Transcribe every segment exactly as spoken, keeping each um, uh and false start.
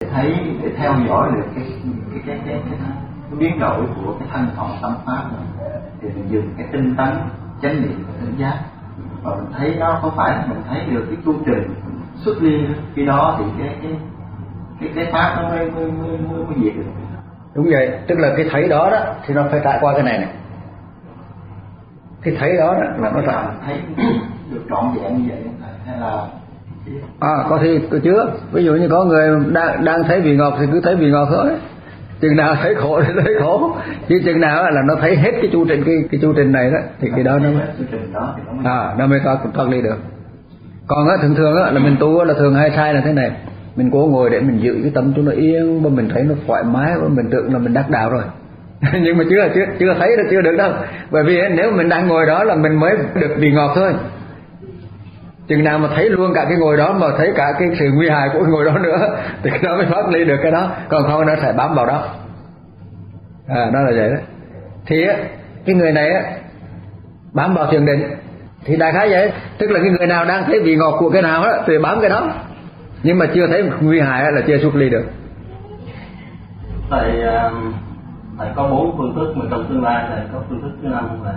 thấy, để theo dõi được cái cái cái cái, cái, cái biến đổi của cái thân thọ tâm pháp này, thì mình dùng cái tinh tấn chánh niệm và tỉnh giác, và mình thấy nó có phải mình thấy được cái chu trình xuất ly, khi đó thì cái cái cái cái pháp nó mới mới mới mới, mới diệt được. Đúng vậy, tức là cái thấy đó đó thì nó phải trải qua cái này này. Cái thấy đó, đó là nó trải thấy được trọn vẹn như vậy hay là à có thì có chứa. Ví dụ như có người đang đang thấy vị ngọt thì cứ thấy vị ngọt thôi, chừng nào thấy khổ thì thấy khổ, chứ chừng nào là nó thấy hết cái chu trình cái cái chu trình này đó thì cái đó nó mới à nó mới thoát ly được. Còn á thường thường á là mình tu là thường hay sai là thế này, mình cố ngồi để mình giữ cái tâm cho nó yên, mà mình thấy nó thoải mái, và mình tưởng là mình đắc đạo rồi. Nhưng mà chưa chưa chưa thấy là chưa được đâu, bởi vì nếu mình đang ngồi đó là mình mới được vị ngọt thôi. Chừng nào mà thấy luôn cả cái ngồi đó, mà thấy cả cái sự nguy hại của cái ngồi đó nữa, thì nó mới thoát ly được cái đó, còn không nó sẽ bám vào đó. À đó là vậy đó. Thì á cái người này á bám vào thiền định thì đại khái vậy, tức là cái người nào đang thấy vị ngọt của cái nào á thì bám cái đó, nhưng mà chưa thấy nguy hại là chưa xuất ly được. Thầy thầy có bốn phương thức, mà trong tương lai thầy có phương thức thứ năm là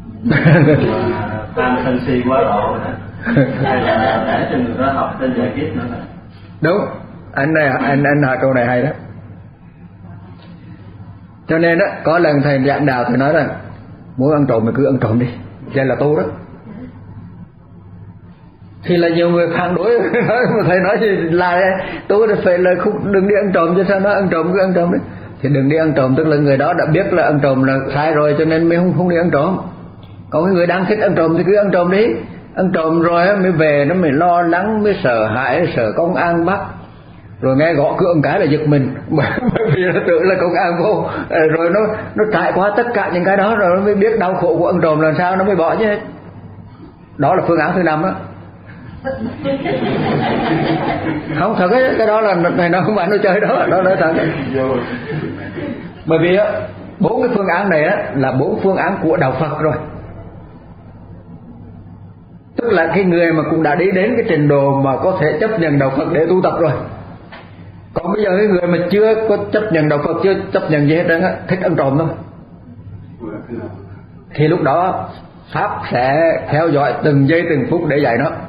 tham sân si quá độ nữa, hay là để cho người đó học trên giải kiếp nữa này. Đúng, anh này anh anh hỏi câu này hay đó. Cho nên đó có lần thầy giảng đạo thầy nói rằng muốn ăn trộm thì cứ ăn trộm đi, vậy là tu đó. Thì là nhiều người phản đối, mà thầy nói gì là tu là phải là không, đừng đi ăn trộm, chứ sao nó ăn trộm cứ ăn trộm đấy. Thì đừng đi ăn trộm, tức là người đó đã biết là ăn trộm là sai rồi, cho nên mới không không đi ăn trộm. Còn cái người đang thích ăn trộm thì cứ ăn trộm đi, ăn trộm rồi mới về nó mới lo lắng, mới sợ hãi, sợ công an bắt, rồi nghe gõ cửa một cái là giật mình, bởi vì nó tưởng là công an vô, rồi nó nó trải qua tất cả những cái đó rồi nó mới biết đau khổ của ăn trộm làm sao, nó mới bỏ chứ. Đó là phương án thứ năm đó. Không thật ấy, cái đó là này nó không phải nó chơi đó, đó nói thật. Bởi vì á bốn cái phương án này á là bốn phương án của đạo Phật rồi, tức là cái người mà cũng đã đi đến cái trình độ mà có thể chấp nhận đạo Phật để tu tập rồi. Còn bây giờ cái người mà chưa có chấp nhận đạo Phật, chưa chấp nhận gì hết trơn á, thích ăn trộm thôi, thì lúc đó Pháp sẽ theo dõi từng giây từng phút để dạy nó.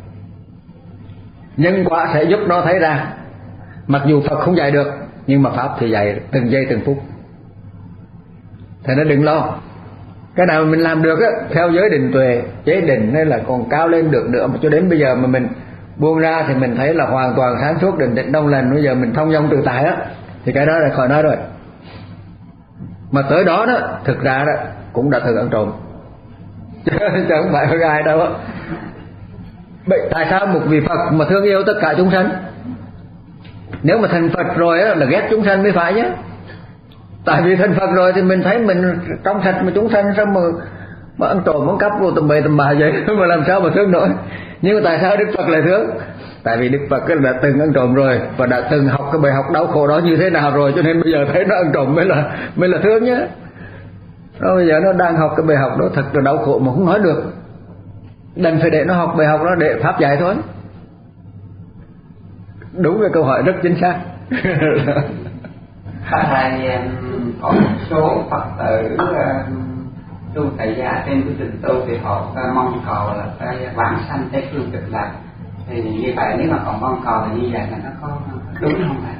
Nhân quả sẽ giúp nó thấy ra, mặc dù Phật không dạy được, nhưng mà Pháp thì dạy từng giây từng phút. Thế nó đừng lo. Cái nào mình làm được á, theo giới định tuệ, chế định hay là còn cao lên được nữa, mà cho đến bây giờ mà mình buông ra thì mình thấy là hoàn toàn sáng suốt, định tĩnh đông lành, bây giờ mình thông dong tự tại á, thì cái đó là khỏi nói rồi. Mà tới đó đó, thực ra đó cũng đã thử ăn trộm, chứ không phải có ai đâu á. Vậy tại sao một vị Phật mà thương yêu tất cả chúng sanh? Nếu mà thành Phật rồi á là ghét chúng sanh mới phải chứ. Tại vì thành Phật rồi thì mình thấy mình trong sạch, mà chúng sanh sao mà mà ăn trộm ăn cắp vô tầm bậy tầm bạ vậy mà làm sao mà thương nổi. Nhưng mà tại sao Đức Phật lại thương? Tại vì Đức Phật đã từng ăn trộm rồi, và đã từng học cái bài học đau khổ đó như thế nào rồi, cho nên bây giờ thấy nó ăn trộm mới là mới là thương nhá. Nó bây giờ nó đang học cái bài học đó thật là đau khổ mà không nói được, đành phải để nó học bài học đó để Pháp dạy thôi. Đúng cái câu hỏi rất chính xác. Thầy có một số Phật tử tu tại gia trên cái trình tu thì họ mong cầu là cái vãng sanh tới phương cực lạc, thì như vậy nếu mà còn mong cầu là như vậy là nó có đúng không ạ?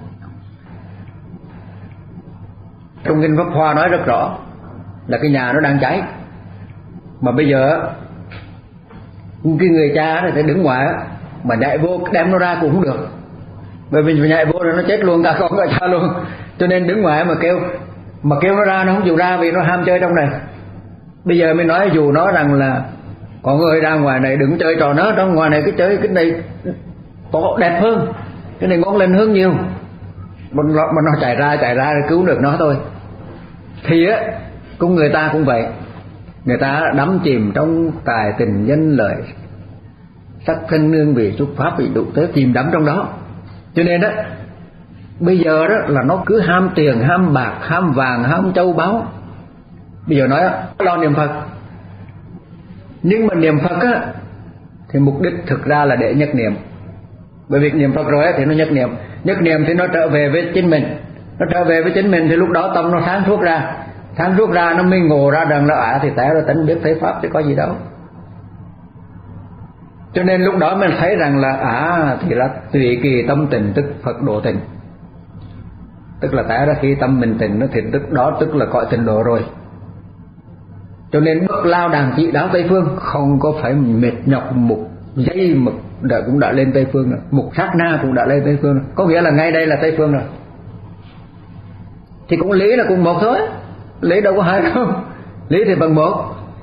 Trong kinh Pháp Hoa nói rất rõ là cái nhà nó đang cháy, mà bây giờ cái người cha này phải đứng ngoài mà nhảy vô đem nó ra cũng không được, bởi vì nhảy vô rồi nó chết luôn cả con cả cha luôn. Cho nên đứng ngoài mà kêu mà kêu nó ra nó không chịu ra vì nó ham chơi trong này. Bây giờ mới nói dù nó rằng là có người ra ngoài này đừng chơi trò nó, trong ngoài này cái chơi cái này to đẹp hơn, cái này ngon lành hơn nhiều, mà nó, mà nó chạy ra chạy ra để cứu được nó thôi. Thì á cũng người ta cũng vậy, người ta đắm chìm trong tài tình danh lợi, sắc thân nương vị xuất pháp bị đủ thế, chìm đắm trong đó. Cho nên đó bây giờ đó là nó cứ ham tiền, ham bạc, ham vàng, ham châu báu. Bây giờ nói đó, lo niệm Phật, nhưng mà niệm Phật á thì mục đích thực ra là để nhất niệm. Bởi vì niệm Phật rồi thì nó nhất niệm, nhất niệm thì nó trở về với chính mình, nó trở về với chính mình thì lúc đó tâm nó sáng suốt ra, sáng suốt ra nó mới ngộ ra rằng là à thì té rồi tánh biết thấy pháp chứ có gì đâu. Cho nên lúc đó mình thấy rằng là à thì là tùy kỳ tâm tình tức Phật độ tình, tức là té ra khi tâm mình tình nó thì tức đó tức là cõi tịnh độ rồi. Cho nên bậc lao đàn chỉ đáo Tây Phương không có phải mệt nhọc một giây mực đã cũng đã lên Tây Phương rồi, một sát na cũng đã lên Tây Phương rồi. Có nghĩa là ngay đây là Tây Phương rồi. Thì cũng lý là cùng một thôi, lý đâu có hai đâu, lý thì bằng một,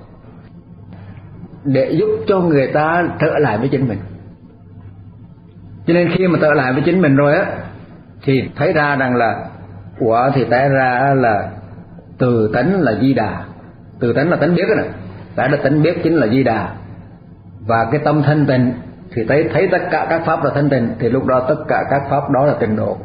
để giúp cho người ta trở lại với chính mình. Cho nên khi mà trở lại với chính mình rồi á thì thấy ra rằng là của thì té ra là từ tánh là Di Đà, từ tánh là tánh biết đó, đã là tánh biết chính là Di Đà, và cái tâm thanh tịnh thì thấy thấy tất cả các pháp là thanh tịnh, thì lúc đó tất cả các pháp đó là tịnh độ.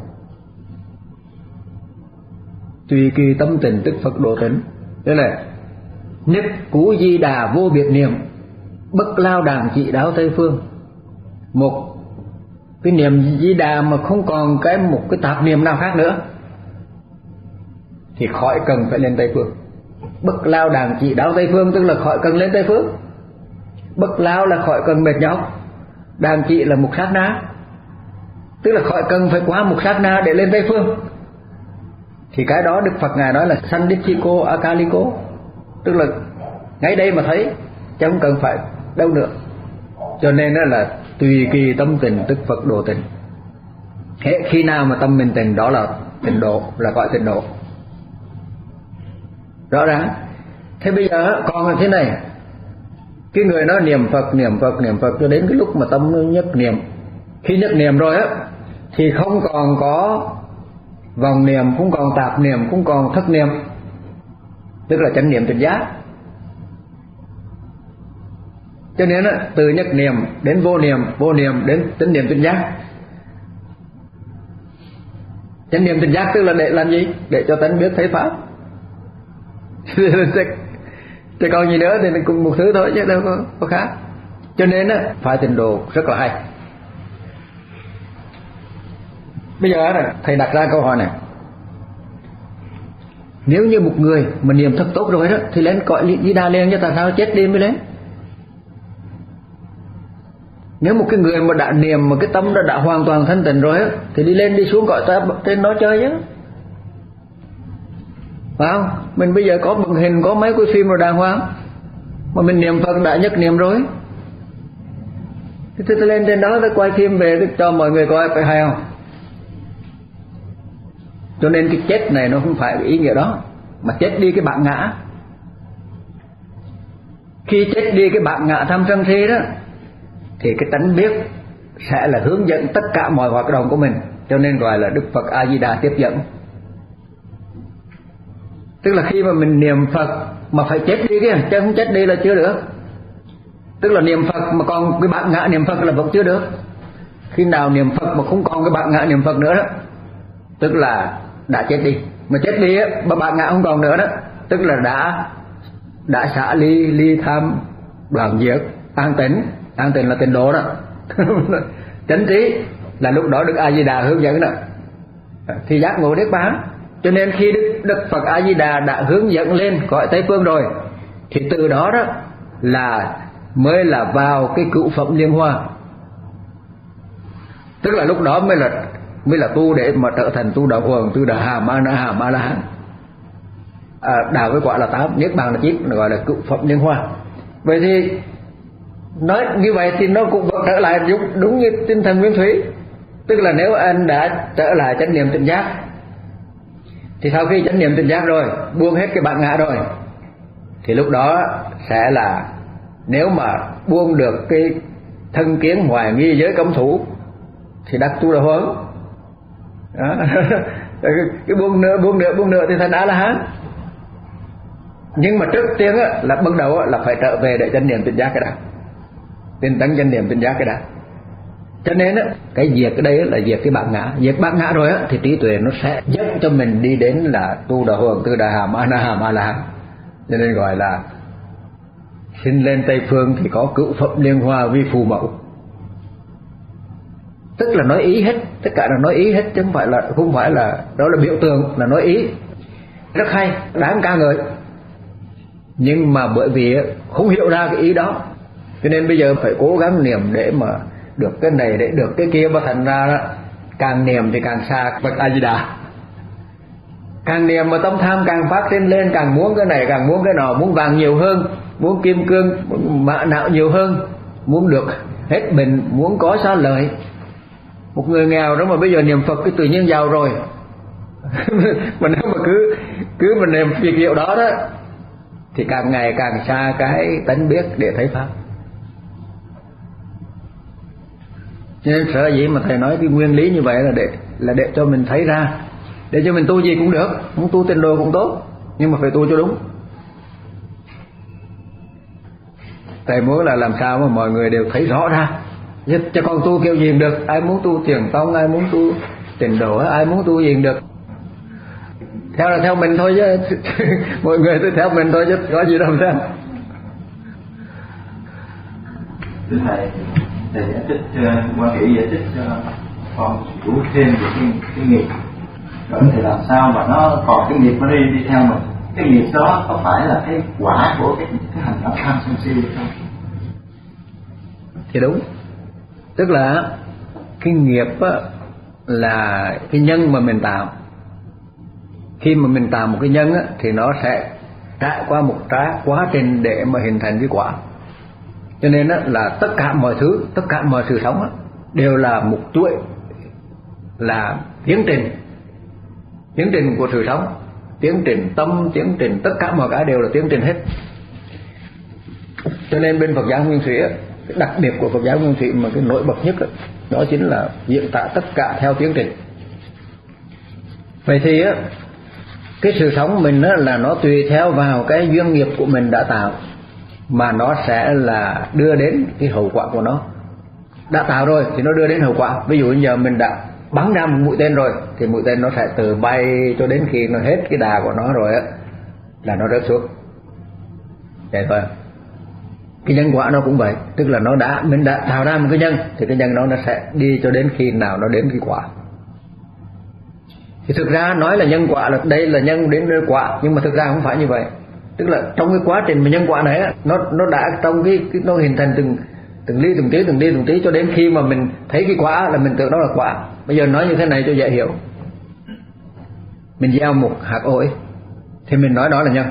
Tùy kỳ tâm tịnh tức Phật độ tịnh. Thế là nhất cú Di Đà vô biệt niệm, bất lao đàn trị đáo Tây Phương. Một cái niệm Di Đà mà không còn cái một cái tạp niệm nào khác nữa thì khỏi cần phải lên Tây Phương. Bất lao đàn trị đáo Tây Phương tức là khỏi cần lên Tây Phương. Bất lao là khỏi cần mệt nhọc, đàn trị là một sát na, tức là khỏi cần phải qua một sát na để lên Tây Phương. Thì cái đó Đức Phật Ngài nói là Sanditthiko Akaliko, tức là ngay đây mà thấy, chứ không cần phải đâu nữa. Cho nên đó là tùy kỳ tâm tình tức Phật độ tình. Thế khi nào mà tâm mình tình đó là tịnh độ, là gọi tịnh độ. Rõ ràng. Thế bây giờ còn là thế này, cái người nó niệm Phật, niệm Phật, niệm Phật cho đến cái lúc mà tâm nó nhất niệm. Khi nhất niệm rồi á thì không còn có vòng niệm, không còn tạp niệm, không còn thất niệm, tức là chánh niệm tỉnh giác. Cho nên á, từ nhất niệm đến vô niệm, vô niệm đến chánh niệm tỉnh giác. Chánh niệm tỉnh giác tức là để làm gì? Để cho tánh biết thấy pháp. Chứ còn gì nữa thì cùng một thứ thôi chứ đâu có, có khác. Cho nên á, phải tịnh độ rất là hay. Bây giờ này, thầy đặt ra câu hỏi này, nếu như một người mà niệm thật tốt rồi đó thì lên cõi Di Đà liền, chứ tại sao chết đi mới lên? Nếu một cái người mà đã niệm mà cái tâm đã, đã hoàn toàn thanh tịnh rồi á thì đi lên đi xuống cõi ta trên đó chơi chứ, phải không? Mình bây giờ có bằng hình, có mấy cái phim rồi đàng hoàng, mà mình niệm Phật đã nhất niệm rồi thì tôi lên trên đó tôi quay phim về tôi cho mọi người coi, phải hay không? Cho nên cái chết này nó không phải ý nghĩa đó, mà chết đi cái bản ngã. Khi chết đi cái bản ngã tham sân si đó thì cái tánh biết sẽ là hướng dẫn tất cả mọi hoạt động của mình, cho nên gọi là Đức Phật A Di Đà tiếp dẫn. Tức là khi mà mình niệm Phật mà phải chết đi kia, chứ không chết đi là chưa được. Tức là niệm Phật mà còn cái bản ngã niệm Phật là vẫn chưa được. Khi nào niệm Phật mà không còn cái bản ngã niệm Phật nữa đó, tức là đã chết đi. Mà chết đi á, mà bản ngã không còn nữa đó, tức là đã đã xả ly, ly tham, đoạn diệt, an tịnh. An tịnh là tịnh độ đó. Chánh trí là lúc đó Đức A Di Đà hướng dẫn đó, thì giác ngộ niết bàn. Cho nên khi Đức, Đức Phật A Di Đà đã hướng dẫn lên cõi Tây Phương rồi thì từ đó đó là mới là vào cái cựu phẩm liên hoa. Tức là lúc đó mới là mới là tu để mà trở thành tu đạo hoàng, tu đà hà ma na hà ma la hán. À, đào cái quả là tám, niết bàn là chín, gọi là cựu phẩm liên hoa. Vậy thì nói như vậy thì nó cũng vẫn trở lại đúng, đúng như tinh thần nguyên thủy. Tức là nếu anh đã trở lại chánh niệm tỉnh giác thì sau khi chánh niệm tỉnh giác rồi, buông hết cái bản ngã rồi, thì lúc đó sẽ là, nếu mà buông được cái thân kiến hoài nghi giới cấm thủ thì đắc tu đà huấn. Cái buông nữa, buông nữa, buông nữa thì thành A La Hán. Nhưng mà trước tiên á, là bắt đầu á, là phải trở về để chánh niệm tỉnh giác cái đã, tinh tấn chánh niệm tỉnh giác cái đã. Cho nên á, cái diệt cái đây là diệt cái bản ngã. Diệt bản ngã rồi á thì trí tuệ nó sẽ dẫn cho mình đi đến là tu đà huấn, tư đà hàm, a na hàm, a la hán. Cho nên gọi là xin lên Tây Phương thì có cựu phẩm liên hoa vi phù mẫu. tức là nói ý hết, tất cả là nói ý hết, chứ không phải là không phải là đó là biểu tượng, là nói ý. Rất hay, đáng ca ngợi. Nhưng mà bởi vì không hiểu ra cái ý đó, cho nên bây giờ phải cố gắng niệm để mà được cái này, để được cái kia, mà thành ra đó, càng niệm thì càng xa Phật A Di Đà. Càng niệm mà tâm tham càng phát trên lên, càng muốn cái này, càng muốn cái nọ, muốn vàng nhiều hơn, muốn kim cương, muốn mã não nhiều hơn, muốn được hết bệnh, muốn có xá lợi. Một người nghèo đó mà bây giờ niệm Phật cái tự nhiên giàu rồi. Mà nếu mà cứ cứ mà niệm việc hiệu đó đó thì càng ngày càng xa cái tánh biết để thấy pháp. Cho nên sở dĩ mà thầy nói cái nguyên lý như vậy là để là để cho mình thấy ra, để cho mình tu gì cũng được, muốn tu tịnh độ cũng tốt, nhưng mà phải tu cho đúng. Thầy muốn là làm sao mà mọi người đều thấy rõ ra, cho con tu kiểu gì được. Ai muốn tu thiền tông, ai muốn tu tịnh độ, ai muốn tu gì được, theo là theo mình thôi chứ. Mọi người cứ theo mình thôi chứ có gì đâu sao. Thưa thầy, thầy giải thích quan kỹ giải thích cho con đủ thêm về cái, cái nghiệp, rồi thì làm sao mà nó còn cái nghiệp nó đi đi theo mình. Cái nghiệp đó có phải là cái quả của cái, cái hành động tham sân si không? Thì đúng, tức là cái nghiệp á, là cái nhân mà mình tạo. Khi mà mình tạo một cái nhân á, thì nó sẽ trải qua một cái quá trình để mà hình thành cái quả. Cho nên á, là tất cả mọi thứ, tất cả mọi sự sống á, đều là một chuỗi, là tiến trình, tiến trình của sự sống, tiến trình tâm, tiến trình tất cả mọi cái đều là tiến trình hết. Cho nên bên Phật giáo Nguyên Thủy á, cái đặc biệt của Phật giáo Nguyên Thủy mà cái nổi bật nhất đó, đó chính là diễn tả tất cả theo tiến trình. Vậy thì á, cái sự sống mình á, là nó tùy theo vào cái duyên nghiệp của mình đã tạo mà nó sẽ là đưa đến cái hậu quả của nó. Đã tạo rồi thì nó đưa đến hậu quả. Ví dụ như giờ mình đã bắn ra một mũi tên rồi thì mũi tên nó sẽ từ bay cho đến khi nó hết cái đà của nó rồi á, là nó rớt xuống. Vậy thôi. Cái nhân quả nó cũng vậy, tức là nó đã mình đã tạo ra một cái nhân thì cái nhân đó nó sẽ đi cho đến khi nào nó đến cái quả. Thì thực ra nói là nhân quả là đây là nhân đến quả, nhưng mà thực ra không phải như vậy. Tức là trong cái quá trình mà nhân quả này á, nó nó đã trong cái, cái nó hình thành từng từng ly từng tí từng ly từng tí cho đến khi mà mình thấy cái quả là mình tưởng đó là quả. Bây giờ nói như thế này cho dễ hiểu. Mình gieo một hạt ổi thì mình nói đó là nhân.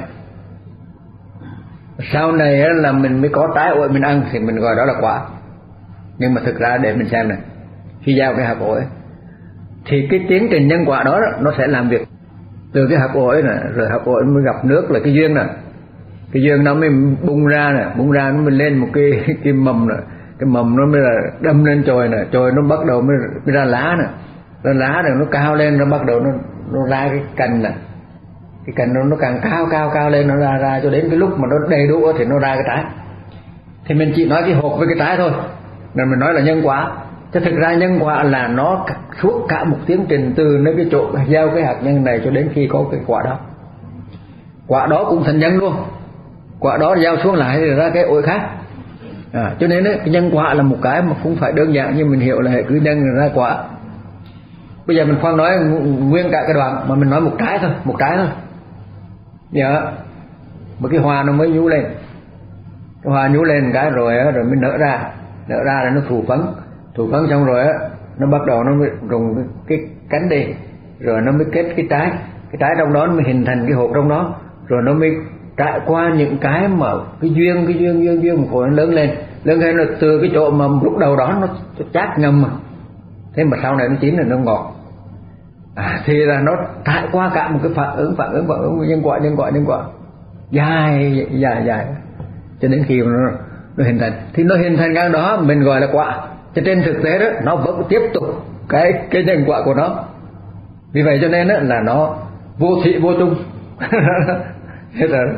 Sau này á, là mình mới có trái ổi mình ăn thì mình gọi đó là quả. Nhưng mà thực ra để mình xem này, khi gieo cái hạt ổi thì cái tiến trình nhân quả đó, đó nó sẽ làm việc từ cái hạt ổi này, rồi hạt ổi mới gặp nước là cái duyên này, cái duyên nó mới bung ra này, bung ra nó mới lên một cái cái mầm này, cái mầm nó mới là đâm lên chồi này, chồi nó bắt đầu mới, mới ra lá này, ra lá này nó cao lên, nó bắt đầu nó nó ra cái cành này, cái cành nó nó càng cao cao cao lên, nó ra ra cho đến cái lúc mà nó đầy đủ thì nó ra cái trái. Thì mình chỉ nói cái hộp với cái trái thôi, nên mình nói là nhân quả. Chứ thực ra nhân quả là nó suốt cả một tiến trình từ nơi cái chỗ gieo cái hạt nhân này cho đến khi có cái quả đó. Quả đó cũng thành nhân luôn, quả đó gieo xuống lại thì ra cái ổi khác. À, cho nên ấy, cái nhân quả là một cái mà không phải đơn giản như mình hiểu là hệ cứ nhân ra quả. Bây giờ mình khoan nói nguyên cả cái đoạn mà mình nói một trái thôi, một trái thôi. Dạ, một cái hoa nó mới nhú lên, cái hoa nhú lên cái rồi rồi mới nở ra, nở ra rồi nó thù phấn, thù phấn xong rồi á, nó bắt đầu nó mới rụng cái cánh đi, rồi nó mới kết cái trái, cái trái trong đó nó mới hình thành cái hộp trong đó, rồi nó mới trải qua những cái mà cái duyên cái duyên duyên duyên một hồi nó lớn lên, lớn lên là từ cái chỗ mà lúc đầu đó nó chát ngâm mà, thế mà sau này nó chín là nó ngọt. À, thì là nó trải qua cả một cái phản ứng phản ứng phản ứng nhân quả nhân quả nhân quả dài dài dài cho đến khi mà nó, nó hình thành, thì nó hình thành cái đó mình gọi là quả. Cho trên thực tế đó nó vẫn tiếp tục cái cái nhân quả của nó. Vì vậy cho nên đó là nó vô thị vô chung. Thế rồi.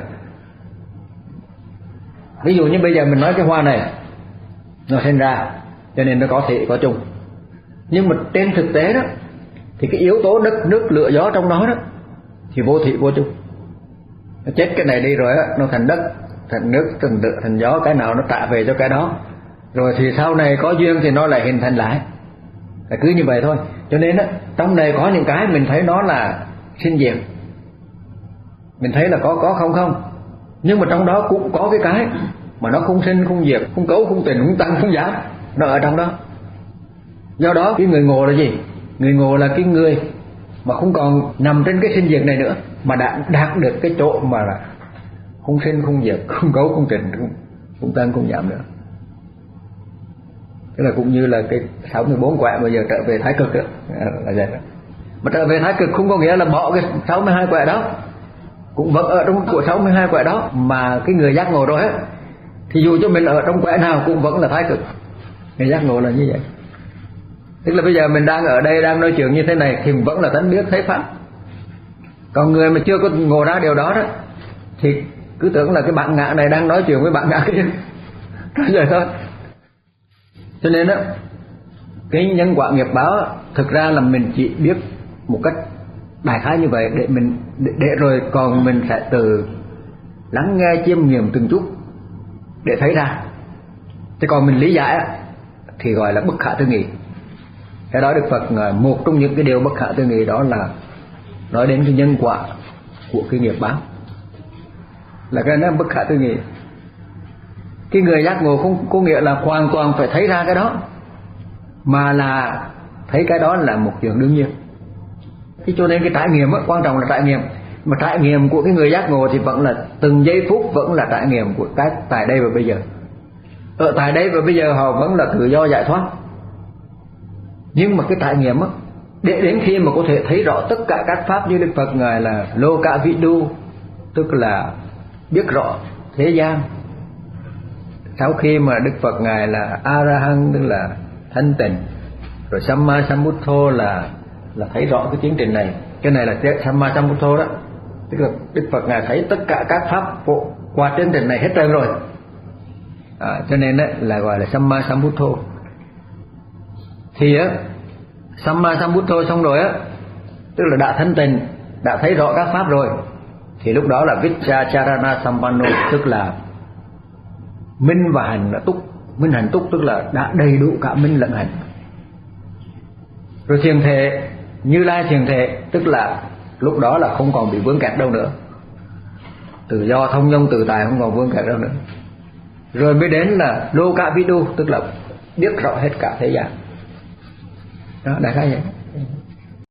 Ví dụ như bây giờ mình nói cái hoa này nó sinh ra cho nên nó có thị có chung, nhưng mà trên thực tế đó thì cái yếu tố đất nước lửa gió trong đó đó thì vô thị vô chung. Nó chết cái này đi rồi á, nó thành đất, thành nước, thành lửa, thành gió, cái nào nó trả về cho cái đó. Rồi thì sau này có duyên thì nó lại hình thành lại. là cứ như vậy thôi. Cho nên á, trong này có những cái mình thấy nó là sinh diệt, mình thấy là có có không không, nhưng mà trong đó cũng có cái cái mà nó không sinh không diệt, không cấu không tịnh, không tăng không giảm, nó ở trong đó. Do đó cái người ngộ là gì? Người ngộ là cái người mà không còn nằm trên cái sinh diệt này nữa, mà đã đạt được cái chỗ mà là không sinh không diệt, không cấu không tịnh, không, không tăng không giảm nữa. Tức là cũng như là cái sáu mươi bốn quẻ bây giờ trở về thái cực đó, là vậy đó. Mà trở về thái cực không có nghĩa là bỏ cái sáu mươi hai quẻ đó, cũng vẫn ở trong của sáu mươi hai quẻ đó, mà cái người giác ngộ rồi á, thì dù cho mình ở trong quẻ nào cũng vẫn là thái cực. Người giác ngộ là như vậy. Tức là bây giờ mình đang ở đây đang nói chuyện như thế này thì vẫn là tánh biết thấy pháp. Còn người mà chưa có ngộ ra điều đó đó thì cứ tưởng là cái bạn ngã này đang nói chuyện với bạn ngã kia. Nói vậy thôi. Cho nên đó, cái nhân quả nghiệp báo thực ra là mình chỉ biết một cách đại khái như vậy để mình để, để rồi còn mình sẽ từ lắng nghe chiêm nghiệm từng chút để thấy ra. Chứ còn mình lý giải thì gọi là bất khả tư nghị. Cái đó Đức Phật, một trong những cái điều bất khả tư nghị đó là nói đến cái nhân quả của cái nghiệp báo, là cái nó bất khả tư nghị. Cái người giác ngộ không có nghĩa là hoàn toàn phải thấy ra cái đó, mà là thấy cái đó là một chuyện đương nhiên. Thế cho nên cái trải nghiệm đó, quan trọng là trải nghiệm. Mà trải nghiệm của cái người giác ngộ thì vẫn là từng giây phút vẫn là trải nghiệm của cái tại đây và bây giờ. Ở tại đây và bây giờ họ vẫn là tự do giải thoát. Nhưng mà cái trải nghiệm đó, để đến khi mà có thể thấy rõ tất cả các pháp như Đức Phật Ngài là lô cả vị đu, tức là biết rõ thế gian. Sau khi mà Đức Phật Ngài là A-ra-hăng, tức là thanh tịnh, rồi Samma Sambuddho là là thấy rõ cái tiến trình này. Cái này là Samma Sambuddho đó, tức là Đức Phật Ngài thấy tất cả các pháp qua tiến trình này hết trơn rồi, à, cho nên đó là gọi là Samma Sambuddho. Thì á, Samma Sambuddho xong rồi á, tức là đã thanh tịnh, đã thấy rõ các pháp rồi, thì lúc đó là Vichacharana Sampanno, tức là minh và hành là túc. Minh hành túc tức là đã đầy đủ cả minh lẫn hành. Rồi thiền thể, Như Lai thiền thể, tức là lúc đó là không còn bị vướng kẹt đâu nữa, tự do thông dong tự tại, không còn vướng kẹt đâu nữa. Rồi mới đến là Lô Cả Vidu, tức là biết rõ hết cả thế gian. Đó, đại khái vậy.